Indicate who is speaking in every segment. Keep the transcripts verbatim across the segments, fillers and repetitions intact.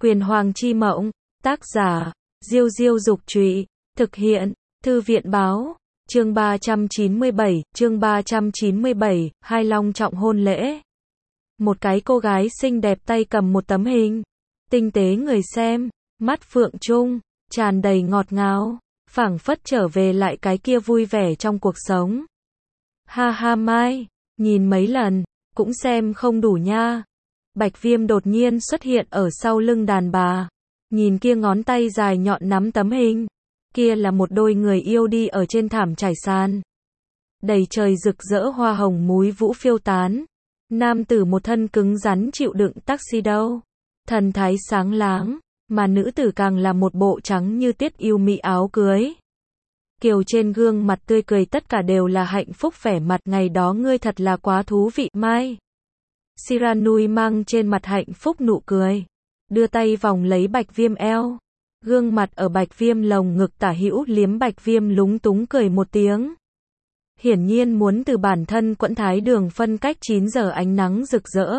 Speaker 1: Quyền Hoàng chi mộng, tác giả, Diêu Diêu Dục Trụy, thực hiện, Thư viện Báo, chương ba trăm chín mươi bảy, chương ba trăm chín mươi bảy, hai long trọng hôn lễ. Một cái cô gái xinh đẹp tay cầm một tấm hình, tinh tế người xem, mắt phượng trung, tràn đầy ngọt ngào, phảng phất trở về lại cái kia vui vẻ trong cuộc sống. Ha ha Mai, nhìn mấy lần, cũng xem không đủ nha. Bạch Viêm đột nhiên xuất hiện ở sau lưng đàn bà, nhìn kia ngón tay dài nhọn nắm tấm hình, kia là một đôi người yêu đi ở trên thảm trải sàn. Đầy trời rực rỡ hoa hồng múi vũ phiêu tán, nam tử một thân cứng rắn chịu đựng tuxedo, thần thái sáng láng, mà nữ tử càng là một bộ trắng như tiết yêu mị áo cưới. Kiều trên gương mặt tươi cười tất cả đều là hạnh phúc vẻ mặt, ngày đó ngươi thật là quá thú vị, Mai. Siranui mang trên mặt hạnh phúc nụ cười, đưa tay vòng lấy Bạch Viêm eo, gương mặt ở Bạch Viêm lồng ngực tả hữu liếm Bạch Viêm lúng túng cười một tiếng. Hiển nhiên muốn từ bản thân quẫn thái đường phân cách chín giờ ánh nắng rực rỡ.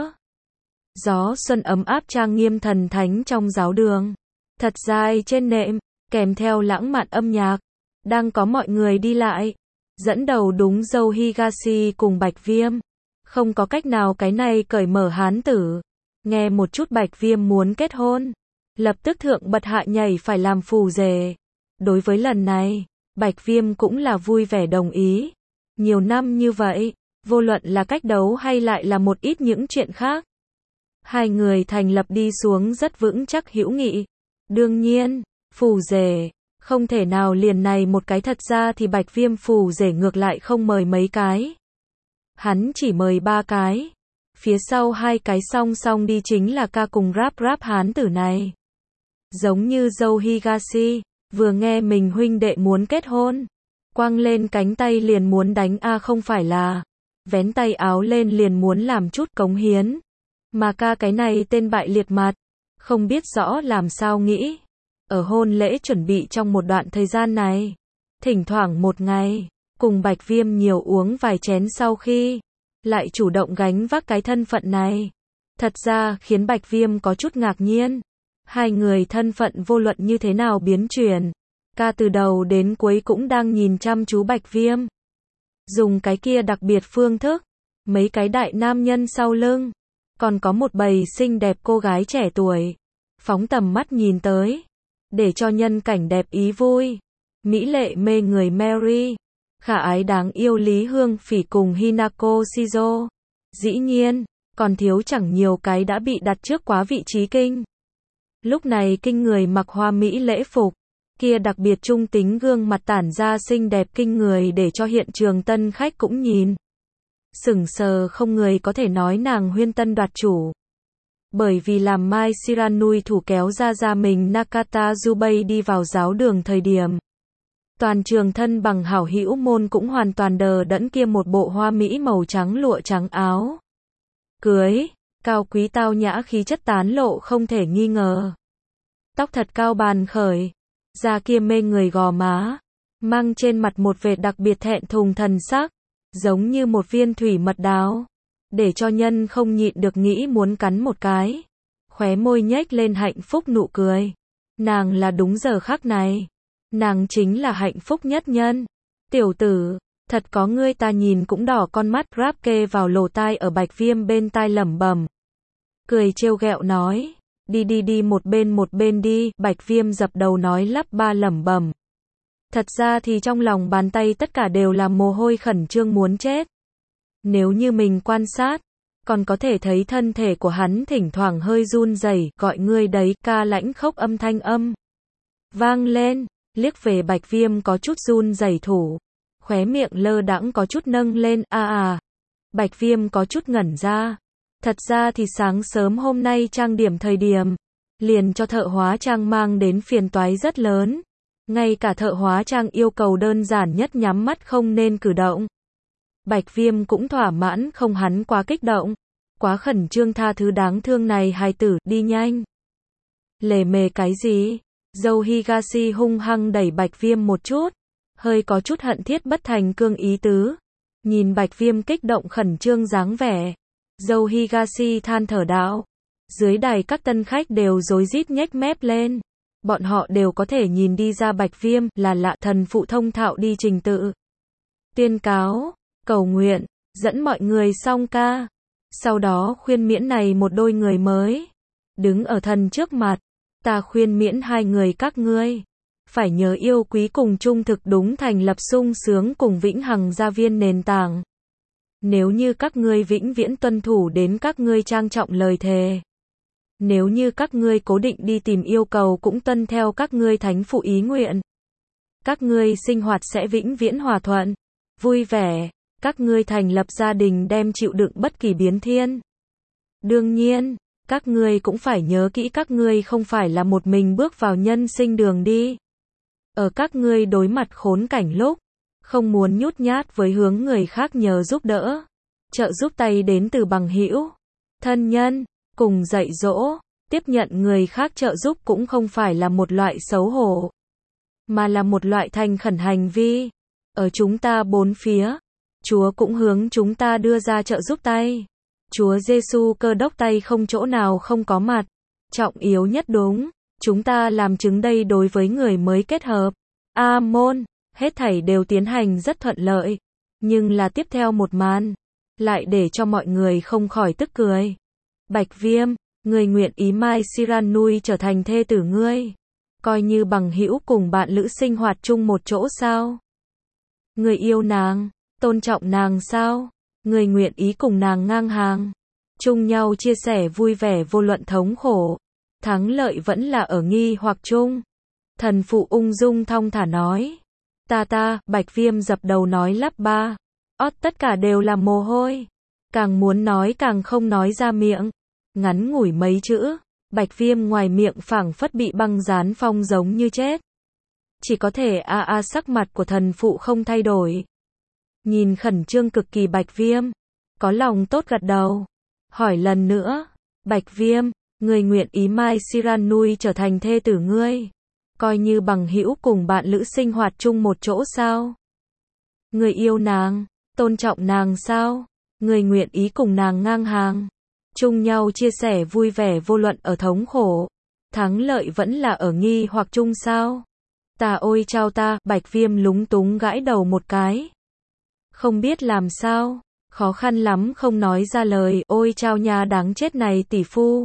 Speaker 1: Gió xuân ấm áp trang nghiêm thần thánh trong giáo đường. Thật dài trên nệm, kèm theo lãng mạn âm nhạc, đang có mọi người đi lại. Dẫn đầu đúng dâu Higashi cùng Bạch Viêm. Không có cách nào cái này cởi mở hán tử. Nghe một chút Bạch Viêm muốn kết hôn, lập tức thượng bật hạ nhảy phải làm phù rể. Đối với lần này, Bạch Viêm cũng là vui vẻ đồng ý. Nhiều năm như vậy, vô luận là cách đấu hay lại là một ít những chuyện khác, hai người thành lập đi xuống rất vững chắc hữu nghị. Đương nhiên, phù rể, không thể nào liền này một cái, thật ra thì Bạch Viêm phù rể ngược lại không mời mấy cái. Hắn chỉ mời ba cái. Phía sau hai cái song song đi chính là ca cùng rap rap hán tử này. Giống như dâu Higashi, vừa nghe mình huynh đệ muốn kết hôn, quăng lên cánh tay liền muốn đánh a à không phải là, vén tay áo lên liền muốn làm chút cống hiến. Mà ca cái này tên bại liệt mặt, không biết rõ làm sao nghĩ. Ở hôn lễ chuẩn bị trong một đoạn thời gian này, thỉnh thoảng một ngày, cùng Bạch Viêm nhiều uống vài chén sau khi, lại chủ động gánh vác cái thân phận này. Thật ra khiến Bạch Viêm có chút ngạc nhiên. Hai người thân phận vô luận như thế nào biến chuyển, ca từ đầu đến cuối cũng đang nhìn chăm chú Bạch Viêm. Dùng cái kia đặc biệt phương thức, mấy cái đại nam nhân sau lưng, còn có một bầy xinh đẹp cô gái trẻ tuổi, phóng tầm mắt nhìn tới, để cho nhân cảnh đẹp ý vui. Mỹ lệ mê người Mary, khả ái đáng yêu Lý Hương Phỉ cùng Hinako Shizo. Dĩ nhiên, còn thiếu chẳng nhiều cái đã bị đặt trước quá vị trí kinh. Lúc này kinh người mặc hoa mỹ lễ phục, kia đặc biệt trung tính gương mặt tản ra xinh đẹp kinh người để cho hiện trường tân khách cũng nhìn sững sờ, không người có thể nói nàng huyên tân đoạt chủ. Bởi vì làm Mai Siranui thủ kéo ra ra mình Nakata Jubei đi vào giáo đường thời điểm, toàn trường thân bằng hảo hữu môn cũng hoàn toàn đờ đẫn, kia một bộ hoa mỹ màu trắng lụa trắng áo cưới, cao quý tao nhã khí chất tán lộ không thể nghi ngờ. Tóc thật cao bàn khởi, da kia mê người gò má, mang trên mặt một vệt đặc biệt thẹn thùng thần sắc, giống như một viên thủy mật đào, để cho nhân không nhịn được nghĩ muốn cắn một cái. Khóe môi nhếch lên hạnh phúc nụ cười. Nàng là đúng giờ khắc này, nàng chính là hạnh phúc nhất nhân. Tiểu tử, thật có ngươi, ta nhìn cũng đỏ con mắt. Rap kê vào lỗ tai ở Bạch Viêm bên tai lẩm bẩm, cười trêu ghẹo nói, đi đi đi một bên một bên đi. Bạch Viêm dập đầu nói lắp ba lẩm bẩm. Thật ra thì trong lòng bàn tay tất cả đều là mồ hôi, khẩn trương muốn chết. Nếu như mình quan sát, còn có thể thấy thân thể của hắn thỉnh thoảng hơi run rẩy. Gọi ngươi đấy, ca lãnh khốc âm thanh âm vang lên, liếc về Bạch Viêm có chút run rẩy thủ, khóe miệng lơ đãng có chút nâng lên. A à, Bạch Viêm có chút ngẩn ra. Thật ra thì sáng sớm hôm nay trang điểm thời điểm, liền cho thợ hóa trang mang đến phiền toái rất lớn. Ngay cả thợ hóa trang yêu cầu đơn giản nhất nhắm mắt không nên cử động. Bạch Viêm cũng thỏa mãn không, hắn quá kích động, quá khẩn trương, tha thứ đáng thương này hài tử, đi nhanh. Lề mề cái gì? Dâu Higashi hung hăng đẩy Bạch Viêm một chút, hơi có chút hận thiết bất thành cương ý tứ. Nhìn Bạch Viêm kích động khẩn trương dáng vẻ, dâu Higashi than thở đạo, Dưới đài các tân khách đều rối rít nhếch mép lên. Bọn họ đều có thể nhìn đi ra Bạch Viêm là lạ. Thần phụ thông thạo đi trình tự, tuyên cáo, cầu nguyện, dẫn mọi người song ca. Sau đó khuyên miễn này một đôi người mới đứng ở thần trước mặt. Ta khuyên miễn hai người các ngươi phải nhớ yêu quý cùng trung thực, đúng thành lập sung sướng cùng vĩnh hằng gia viên nền tảng. Nếu như các ngươi vĩnh viễn tuân thủ đến các ngươi trang trọng lời thề, nếu như các ngươi cố định đi tìm yêu cầu cũng tuân theo các ngươi thánh phụ ý nguyện, các ngươi sinh hoạt sẽ vĩnh viễn hòa thuận, vui vẻ, các ngươi thành lập gia đình đem chịu đựng bất kỳ biến thiên. Đương nhiên, các ngươi cũng phải nhớ kỹ các ngươi không phải là một mình bước vào nhân sinh đường đi. Ở các ngươi đối mặt khốn cảnh lúc, không muốn nhút nhát với hướng người khác nhờ giúp đỡ, trợ giúp tay đến từ bằng hữu, thân nhân, cùng dạy dỗ, tiếp nhận người khác trợ giúp cũng không phải là một loại xấu hổ, mà là một loại thành khẩn hành vi. Ở chúng ta bốn phía, Chúa cũng hướng chúng ta đưa ra trợ giúp tay. Chúa Giêsu Cơ Đốc tay không chỗ nào không có mặt. Trọng yếu nhất đúng, chúng ta làm chứng đây đối với người mới kết hợp. A-môn, hết thảy đều tiến hành rất thuận lợi. Nhưng là tiếp theo một màn, lại để cho mọi người không khỏi tức cười. Bạch Viêm, người nguyện ý Mai Siranui trở thành thê tử ngươi, coi như bằng hữu cùng bạn lữ sinh hoạt chung một chỗ sao? Người yêu nàng, tôn trọng nàng sao? Người nguyện ý cùng nàng ngang hàng, chung nhau chia sẻ vui vẻ vô luận thống khổ, thắng lợi vẫn là ở nghi hoặc chung. Thần phụ ung dung thong thả nói. Ta ta, Bạch Viêm dập đầu nói lắp ba. Ót tất cả đều là mồ hôi. Càng muốn nói càng không nói ra miệng. Ngắn ngủi mấy chữ, Bạch Viêm ngoài miệng phảng phất bị băng dán phong giống như chết. Chỉ có thể a a sắc mặt của thần phụ không thay đổi. Nhìn khẩn trương cực kỳ Bạch Viêm, có lòng tốt gật đầu. Hỏi lần nữa, Bạch Viêm, người nguyện ý Mai Siranui trở thành thê tử ngươi, coi như bằng hữu cùng bạn lữ sinh hoạt chung một chỗ sao? Người yêu nàng, tôn trọng nàng sao? Người nguyện ý cùng nàng ngang hàng, chung nhau chia sẻ vui vẻ vô luận ở thống khổ, thắng lợi vẫn là ở nghi hoặc chung sao? Ta ôi chao ta, Bạch Viêm lúng túng gãi đầu một cái. Không biết làm sao, khó khăn lắm không nói ra lời, ôi chao nha đáng chết này tỷ phu.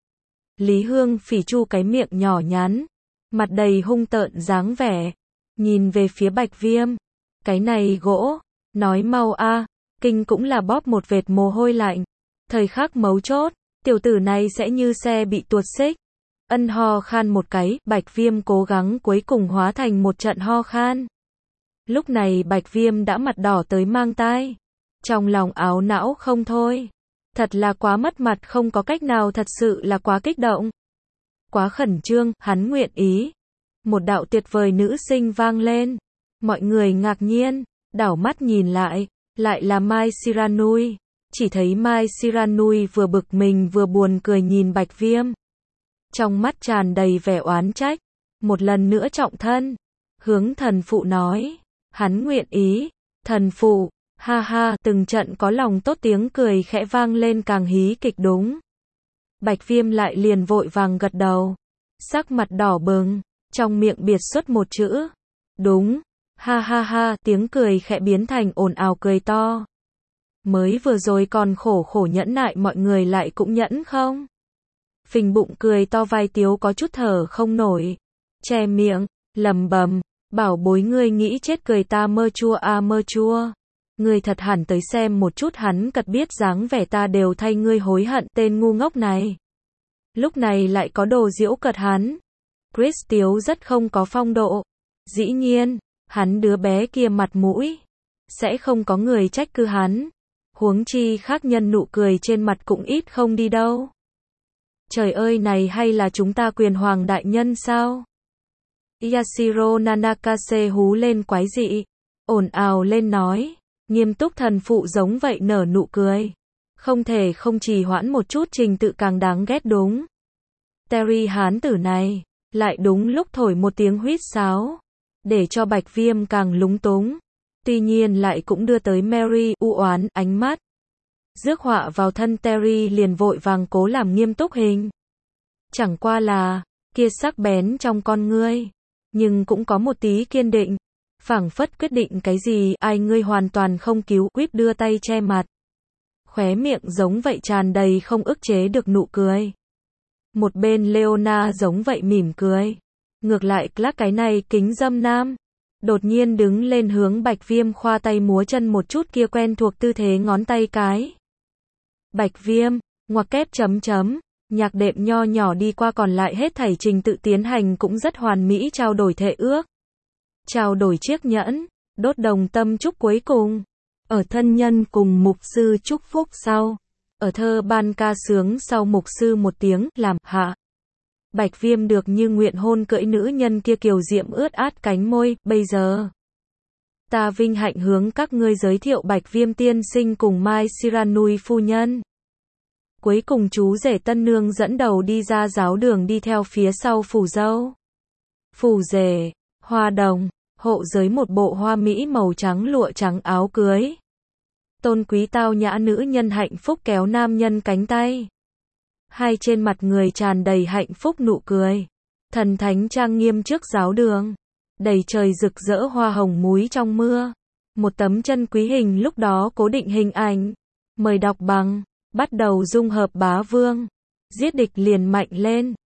Speaker 1: Lý Hương Phỉ chu cái miệng nhỏ nhắn, mặt đầy hung tợn dáng vẻ, nhìn về phía Bạch Viêm. Cái này gỗ, nói mau a, kinh cũng là bóp một vệt mồ hôi lạnh. Thời khắc mấu chốt, tiểu tử này sẽ như xe bị tuột xích. Ân ho khan một cái, Bạch Viêm cố gắng cuối cùng hóa thành một trận ho khan. Lúc này Bạch Viêm đã mặt đỏ tới mang tai, trong lòng áo não không thôi. Thật là quá mất mặt, không có cách nào, thật sự là quá kích động. Quá khẩn trương, hắn nguyện ý. Một đạo tuyệt vời nữ sinh vang lên. Mọi người ngạc nhiên, đảo mắt nhìn lại, lại là Mai Siranui. Chỉ thấy Mai Siranui vừa bực mình vừa buồn cười nhìn Bạch Viêm. Trong mắt tràn đầy vẻ oán trách. Một lần nữa trọng thân, hướng thần phụ nói, hắn nguyện ý. Thần phụ, ha ha, từng trận có lòng tốt tiếng cười khẽ vang lên càng hí kịch đúng. Bạch Viêm lại liền vội vàng gật đầu, sắc mặt đỏ bừng, trong miệng biệt xuất một chữ, đúng, ha ha ha, tiếng cười khẽ biến thành ồn ào cười to. Mới vừa rồi còn khổ khổ nhẫn nại mọi người lại cũng nhẫn không? Phình bụng cười to vai tiếu có chút thở không nổi, che miệng, lầm bầm, bảo bối ngươi nghĩ chết cười ta mơ chua a à mơ chua. Ngươi thật hẳn tới xem một chút hắn cật biết dáng vẻ ta đều thay ngươi hối hận tên ngu ngốc này. Lúc này lại có đồ giễu cợt hắn. Chris Tiếu rất không có phong độ. Dĩ nhiên, hắn đứa bé kia mặt mũi, sẽ không có người trách cứ hắn. Huống chi khác nhân nụ cười trên mặt cũng ít không đi đâu. Trời ơi này hay là chúng ta quyền hoàng đại nhân sao? Yashiro Nanakase hú lên quái dị, ồn ào lên nói. Nghiêm túc thần phụ giống vậy nở nụ cười. Không thể không trì hoãn một chút trình tự càng đáng ghét đúng. Terry hán tử này, lại đúng lúc thổi một tiếng huýt sáo, để cho Bạch Viêm càng lúng túng. Tuy nhiên lại cũng đưa tới Mary u oán ánh mắt. Rước họa vào thân Terry liền vội vàng cố làm nghiêm túc hình. Chẳng qua là, kia sắc bén trong con ngươi, nhưng cũng có một tí kiên định, phảng phất quyết định cái gì, ai ngươi hoàn toàn không cứu, Whip đưa tay che mặt. Khóe miệng giống vậy tràn đầy không ức chế được nụ cười. Một bên Leona giống vậy mỉm cười. Ngược lại Clark cái này kính dâm nam, đột nhiên đứng lên hướng Bạch Viêm khoa tay múa chân một chút kia quen thuộc tư thế ngón tay cái. Bạch Viêm, ngoặc kép chấm chấm, nhạc đệm nho nhỏ đi qua còn lại hết thảy trình tự tiến hành cũng rất hoàn mỹ trao đổi thệ ước. Trao đổi chiếc nhẫn, đốt đồng tâm chúc cuối cùng. Ở thân nhân cùng mục sư chúc phúc sau. Ở thơ ban ca sướng sau mục sư một tiếng, làm, hạ. Bạch Viêm được như nguyện hôn cưỡi nữ nhân kia kiều diễm ướt át cánh môi, bây giờ. Ta vinh hạnh hướng các ngươi giới thiệu Bạch Viêm tiên sinh cùng Mai Siranui phu nhân. Cuối cùng chú rể tân nương dẫn đầu đi ra giáo đường đi theo phía sau phù dâu. Phù rể, hoa đồng, hộ giới một bộ hoa mỹ màu trắng lụa trắng áo cưới. Tôn quý tao nhã nữ nhân hạnh phúc kéo nam nhân cánh tay. Hai trên mặt người tràn đầy hạnh phúc nụ cười. Thần thánh trang nghiêm trước giáo đường. Đầy trời rực rỡ hoa hồng múi trong mưa. Một tấm chân quý hình lúc đó cố định hình ảnh. Mời đọc bằng, bắt đầu dung hợp bá vương. Giết địch liền mạnh lên.